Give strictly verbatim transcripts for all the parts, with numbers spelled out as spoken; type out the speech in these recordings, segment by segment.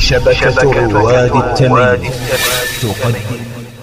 شبكة رواد التمييز تقدم.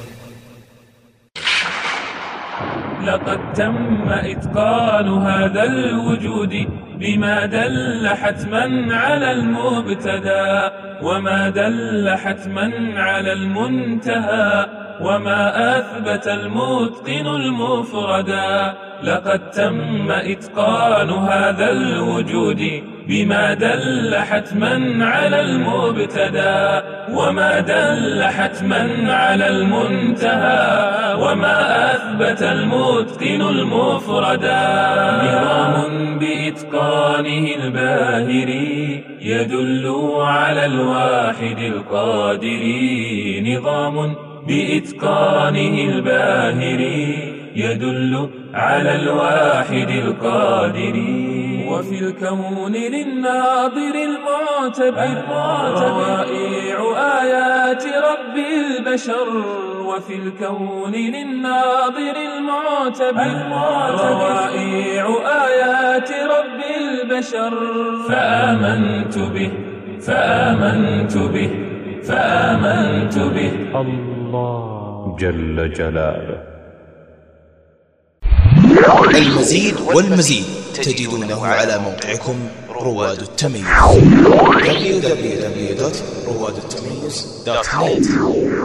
لقد تم إتقان هذا الوجود بما دل حتما على المبتدا وما دل حتما على المنتهى وما أثبت المتقن المفردا. لقد تم إتقان هذا الوجود بما دل حتما على المبتدا وما دل حتما على المنتهى وما أثبت المتقن المفردا. نظام بإتقانه الباهر يدل على الواحد القادر. نظام بإتقانه الباهر يدل على الواحد القادر. وفي الكون للناظر المعتبر روائع آيات رب البشر. وفي الكون للناظر المعتبر روائع آيات رب البشر. فآمنت به فآمنت به فآمنت به الله جل جلاله. المزيد والمزيد تجدونه على موقعكم رواد التمييز دبليو دبليو دبليو دوت رواد التمييز دوت نت.